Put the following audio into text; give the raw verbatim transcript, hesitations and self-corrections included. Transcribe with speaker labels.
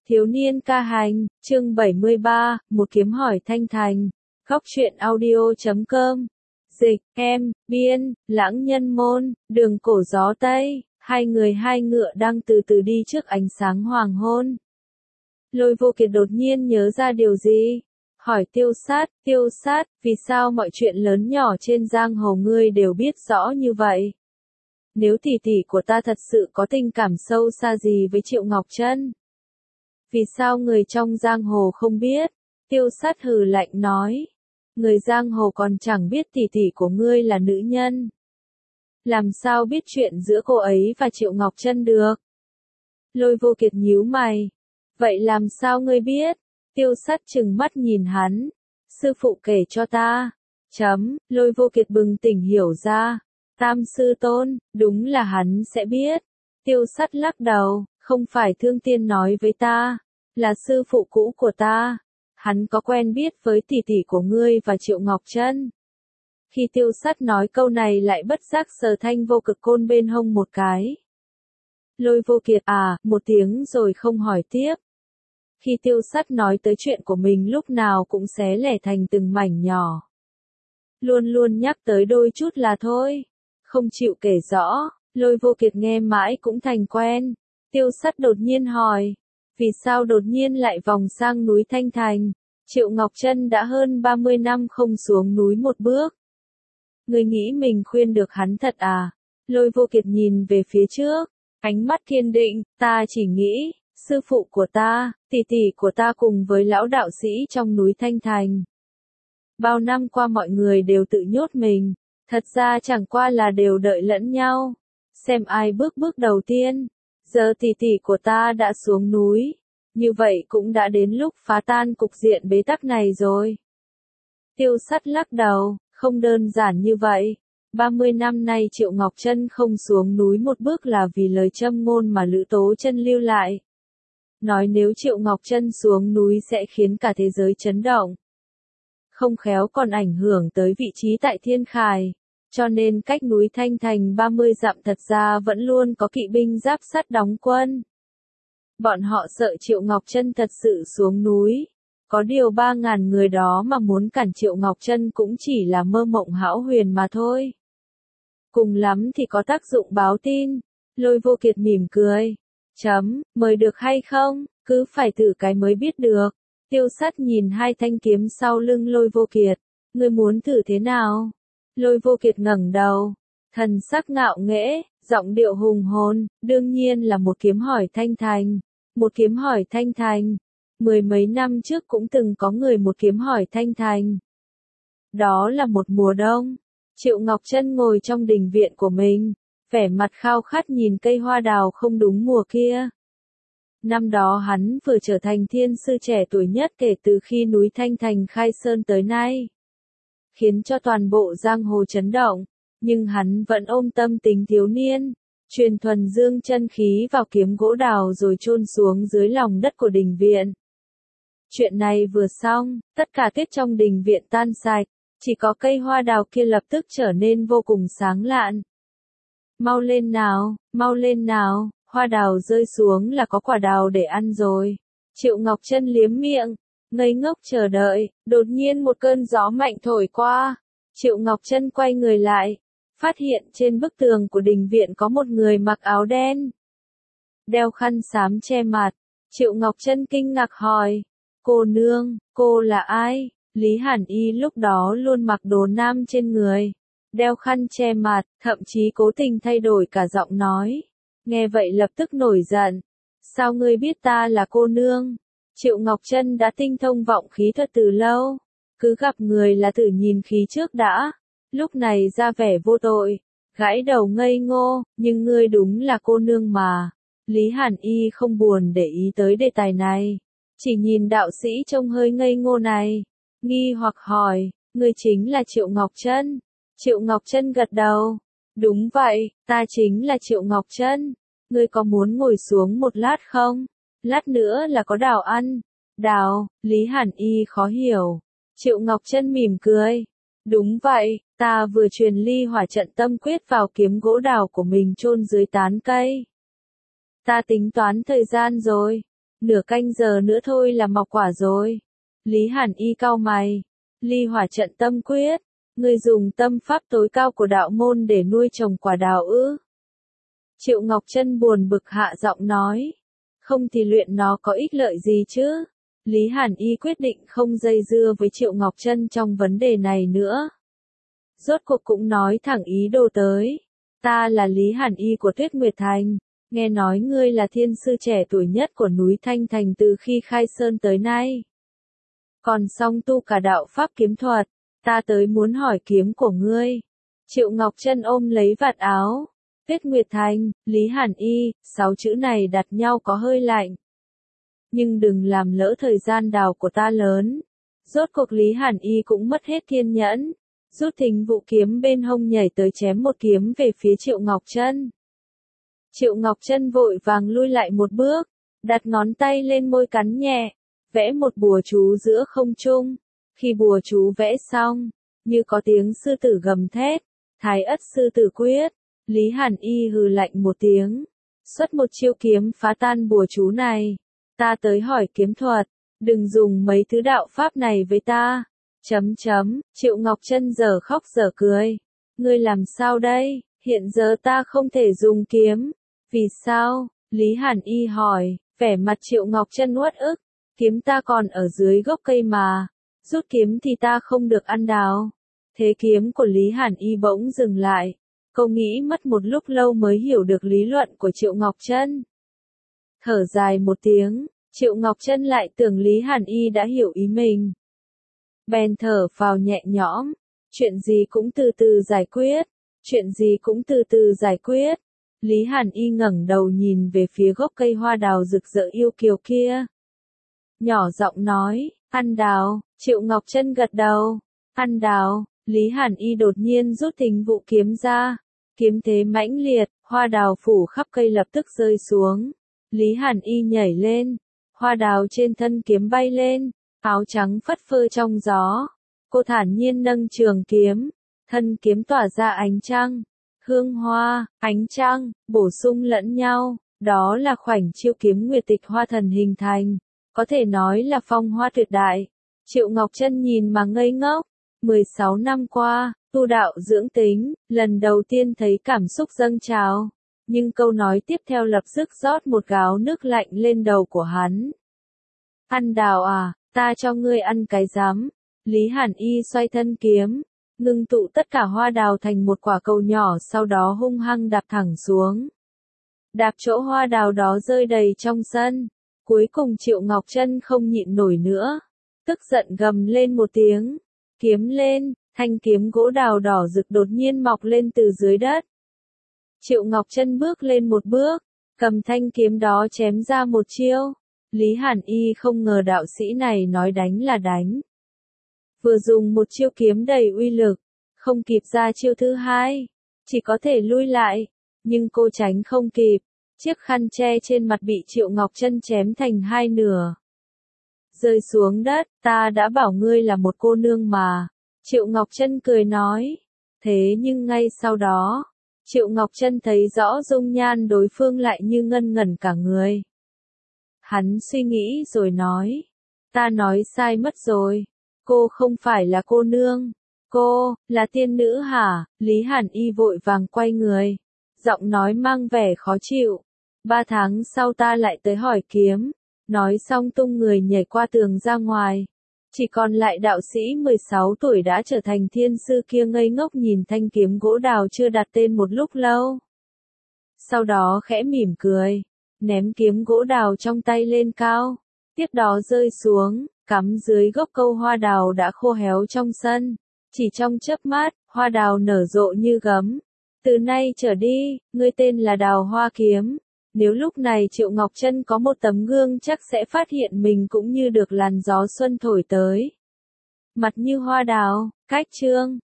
Speaker 1: Thiếu niên ca hành, chương bảy mươi ba, một kiếm hỏi Thanh Thành. Góc truyện audio chấm com. Dịch, em, biên, lãng nhân môn, đường cổ gió Tây, hai người hai ngựa đang từ từ đi trước ánh sáng hoàng hôn. Lôi Vô Kiệt đột nhiên nhớ ra điều gì? Hỏi Tiêu Sát, Tiêu Sát, vì sao mọi chuyện lớn nhỏ trên giang hồ ngươi đều biết rõ như vậy? Nếu tỷ tỷ của ta thật sự có tình cảm sâu xa gì với Triệu Ngọc Trân? Vì sao người trong giang hồ không biết? Tiêu Sát hừ lạnh nói. Người giang hồ còn chẳng biết tỷ tỷ của ngươi là nữ nhân. Làm sao biết chuyện giữa cô ấy và Triệu Ngọc Trân được? Lôi Vô Kiệt nhíu mày. Vậy làm sao ngươi biết? Tiêu Sát trừng mắt nhìn hắn. Sư phụ kể cho ta. Chấm, Lôi Vô Kiệt bừng tỉnh hiểu ra. Tam sư tôn, đúng là hắn sẽ biết. Tiêu Sát lắc đầu, không phải Thương Tiên nói với ta, là sư phụ cũ của ta. Hắn có quen biết với tỷ tỷ của ngươi và Triệu Ngọc Trân. Khi Tiêu Sát nói câu này lại bất giác sờ thanh vô cực côn bên hông một cái. Lôi Vô Kiệt à, một tiếng rồi không hỏi tiếp. Khi Tiêu Sát nói tới chuyện của mình lúc nào cũng xé lẻ thành từng mảnh nhỏ. Luôn luôn nhắc tới đôi chút là thôi. Không chịu kể rõ, Lôi Vô Kiệt nghe mãi cũng thành quen. Tiêu Sát đột nhiên hỏi. Vì sao đột nhiên lại vòng sang núi Thanh Thành? Triệu Ngọc Trân đã hơn ba mươi năm không xuống núi một bước. Ngươi nghĩ mình khuyên được hắn thật à? Lôi Vô Kiệt nhìn về phía trước, ánh mắt kiên định, ta chỉ nghĩ, sư phụ của ta, tỷ tỷ của ta cùng với lão đạo sĩ trong núi Thanh Thành. Bao năm qua mọi người đều tự nhốt mình, thật ra chẳng qua là đều đợi lẫn nhau, xem ai bước bước đầu tiên. Giờ tỷ tỷ của ta đã xuống núi, như vậy cũng đã đến lúc phá tan cục diện bế tắc này rồi. Tiêu Sát lắc đầu, không đơn giản như vậy. ba mươi năm nay Triệu Ngọc Trân không xuống núi một bước là vì lời châm ngôn mà Lữ Tố Chân lưu lại. Nói nếu Triệu Ngọc Trân xuống núi sẽ khiến cả thế giới chấn động. Không khéo còn ảnh hưởng tới vị trí tại Thiên Khải. Cho nên cách núi Thanh Thành ba mươi dặm thật ra vẫn luôn có kỵ binh giáp sắt đóng quân. Bọn họ sợ Triệu Ngọc Trân thật sự xuống núi. Có điều ba ngàn người đó mà muốn cản Triệu Ngọc Trân cũng chỉ là mơ mộng hão huyền mà thôi. Cùng lắm thì có tác dụng báo tin. Lôi Vô Kiệt mỉm cười. Chấm, mời được hay không, cứ phải thử cái mới biết được. Tiêu Sát nhìn hai thanh kiếm sau lưng Lôi Vô Kiệt. Ngươi muốn thử thế nào? Lôi Vô Kiệt ngẩng đầu, thần sắc ngạo nghễ, giọng điệu hùng hồn, đương nhiên là một kiếm hỏi Thanh Thành. Một kiếm hỏi Thanh Thành. Mười mấy năm trước cũng từng có người một kiếm hỏi Thanh Thành. Đó là một mùa đông. Triệu Ngọc Trân ngồi trong đình viện của mình, vẻ mặt khao khát nhìn cây hoa đào không đúng mùa kia. Năm đó hắn vừa trở thành thiên sư trẻ tuổi nhất kể từ khi núi Thanh Thành khai sơn tới nay. Khiến cho toàn bộ giang hồ chấn động, nhưng hắn vẫn ôm tâm tính thiếu niên, truyền thuần dương chân khí vào kiếm gỗ đào rồi chôn xuống dưới lòng đất của đình viện. Chuyện này vừa xong, tất cả tuyết trong đình viện tan sạch, chỉ có cây hoa đào kia lập tức trở nên vô cùng sáng lạn. Mau lên nào, mau lên nào, hoa đào rơi xuống là có quả đào để ăn rồi. Triệu Ngọc Trân liếm miệng, ngây ngốc chờ đợi, đột nhiên một cơn gió mạnh thổi qua. Triệu Ngọc Trân quay người lại, phát hiện trên bức tường của đình viện có một người mặc áo đen, đeo khăn xám che mặt. Triệu Ngọc Trân kinh ngạc hỏi, cô nương, cô là ai? Lý Hàn Y lúc đó luôn mặc đồ nam trên người, đeo khăn che mặt, thậm chí cố tình thay đổi cả giọng nói. Nghe vậy lập tức nổi giận, sao ngươi biết ta là cô nương? Triệu Ngọc Trân đã tinh thông vọng khí thuật từ lâu, cứ gặp người là thử nhìn khí trước đã. Lúc này ra vẻ vô tội, gãi đầu ngây ngô, nhưng ngươi đúng là cô nương mà. Lý Hàn Y không buồn để ý tới đề tài này, chỉ nhìn đạo sĩ trông hơi ngây ngô này, nghi hoặc hỏi, ngươi chính là Triệu Ngọc Trân? Triệu Ngọc Trân gật đầu, đúng vậy, ta chính là Triệu Ngọc Trân. Ngươi có muốn ngồi xuống một lát không? Lát nữa là có đào ăn. Đào, Lý Hàn Y khó hiểu. Triệu Ngọc Trân mỉm cười. Đúng vậy, ta vừa truyền ly hỏa trận tâm quyết vào kiếm gỗ đào của mình chôn dưới tán cây. Ta tính toán thời gian rồi. Nửa canh giờ nữa thôi là mọc quả rồi. Lý Hàn Y cau mày. Ly hỏa trận tâm quyết. Ngươi dùng tâm pháp tối cao của đạo môn để nuôi trồng quả đào ư? Triệu Ngọc Trân buồn bực hạ giọng nói. Không thì luyện nó có ích lợi gì chứ? Lý Hàn Y quyết định không dây dưa với Triệu Ngọc Trân trong vấn đề này nữa. Rốt cuộc cũng nói thẳng ý đồ tới. Ta là Lý Hàn Y của Tuyết Nguyệt Thành. Nghe nói ngươi là thiên sư trẻ tuổi nhất của núi Thanh Thành từ khi khai sơn tới nay. Còn song tu cả đạo pháp kiếm thuật. Ta tới muốn hỏi kiếm của ngươi. Triệu Ngọc Trân ôm lấy vạt áo. Tuyết Nguyệt Thành, Lý Hàn Y, sáu chữ này đặt nhau có hơi lạnh. Nhưng đừng làm lỡ thời gian đào của ta lớn. Rốt cuộc Lý Hàn Y cũng mất hết kiên nhẫn. Rút thính vũ kiếm bên hông nhảy tới chém một kiếm về phía Triệu Ngọc Trân. Triệu Ngọc Trân vội vàng lui lại một bước, đặt ngón tay lên môi cắn nhẹ, vẽ một bùa chú giữa không trung. Khi bùa chú vẽ xong, như có tiếng sư tử gầm thét, Thái Ất sư tử quyết, Lý Hàn Y hừ lạnh một tiếng, xuất một chiêu kiếm phá tan bùa chú này. Ta tới hỏi kiếm thuật, đừng dùng mấy thứ đạo pháp này với ta. Chấm chấm, Triệu Ngọc Trân giờ khóc giờ cười. Ngươi làm sao đây, hiện giờ ta không thể dùng kiếm. Vì sao? Lý Hàn Y hỏi, vẻ mặt Triệu Ngọc Trân uất ức. Kiếm ta còn ở dưới gốc cây mà. Rút kiếm thì ta không được ăn đào. Thế kiếm của Lý Hàn Y bỗng dừng lại. Cô nghĩ mất một lúc lâu mới hiểu được lý luận của Triệu Ngọc Trân. Thở dài một tiếng, Triệu Ngọc Trân lại tưởng Lý Hàn Y đã hiểu ý mình. Bèn thở phào nhẹ nhõm, chuyện gì cũng từ từ giải quyết, chuyện gì cũng từ từ giải quyết. Lý Hàn Y ngẩng đầu nhìn về phía gốc cây hoa đào rực rỡ yêu kiều kia. Nhỏ giọng nói, ăn đào. Triệu Ngọc Trân gật đầu, ăn đào. Lý Hàn Y đột nhiên rút thính vũ kiếm ra, kiếm thế mãnh liệt, hoa đào phủ khắp cây lập tức rơi xuống. Lý Hàn Y nhảy lên, hoa đào trên thân kiếm bay lên, áo trắng phất phơ trong gió. Cô thản nhiên nâng trường kiếm, thân kiếm tỏa ra ánh trăng, hương hoa, ánh trăng, bổ sung lẫn nhau, đó là khoảnh chiêu kiếm Nguyệt Tịch Hoa Thần hình thành, có thể nói là phong hoa tuyệt đại. Triệu Ngọc Trân nhìn mà ngây ngốc, mười sáu năm qua, tu đạo dưỡng tính, lần đầu tiên thấy cảm xúc dâng trào, nhưng câu nói tiếp theo lập tức rót một gáo nước lạnh lên đầu của hắn. Ăn đào à, ta cho ngươi ăn cái rắm. Lý Hàn Y xoay thân kiếm, ngưng tụ tất cả hoa đào thành một quả cầu nhỏ, sau đó hung hăng đạp thẳng xuống. Đạp chỗ hoa đào đó rơi đầy trong sân. Cuối cùng Triệu Ngọc Trân không nhịn nổi nữa, tức giận gầm lên một tiếng, kiếm lên, thanh kiếm gỗ đào đỏ rực đột nhiên mọc lên từ dưới đất. Triệu Ngọc Trân bước lên một bước, cầm thanh kiếm đó chém ra một chiêu. Lý Hàn Y không ngờ đạo sĩ này nói đánh là đánh. Vừa dùng một chiêu kiếm đầy uy lực, không kịp ra chiêu thứ hai, chỉ có thể lui lại, nhưng cô tránh không kịp. Chiếc khăn che trên mặt bị Triệu Ngọc Trân chém thành hai nửa. Rơi xuống đất, ta đã bảo ngươi là một cô nương mà. Triệu Ngọc Trân cười nói. Thế nhưng ngay sau đó, Triệu Ngọc Trân thấy rõ dung nhan đối phương lại như ngân ngẩn cả người. Hắn suy nghĩ rồi nói. Ta nói sai mất rồi. Cô không phải là cô nương. Cô, là tiên nữ hả? Lý Hàn Y vội vàng quay người. Giọng nói mang vẻ khó chịu. Ba tháng sau ta lại tới hỏi kiếm. Nói xong tung người nhảy qua tường ra ngoài. Chỉ còn lại đạo sĩ mười sáu tuổi đã trở thành thiên sư kia ngây ngốc nhìn thanh kiếm gỗ đào chưa đặt tên một lúc lâu. Sau đó khẽ mỉm cười, ném kiếm gỗ đào trong tay lên cao. Tiếp đó rơi xuống, cắm dưới gốc câu hoa đào đã khô héo trong sân. Chỉ trong chớp mắt, hoa đào nở rộ như gấm. Từ nay trở đi, ngươi tên là Đào Hoa Kiếm. Nếu lúc này Triệu Ngọc Trân có một tấm gương chắc sẽ phát hiện mình cũng như được làn gió xuân thổi tới. Mặt như hoa đào, cách chương.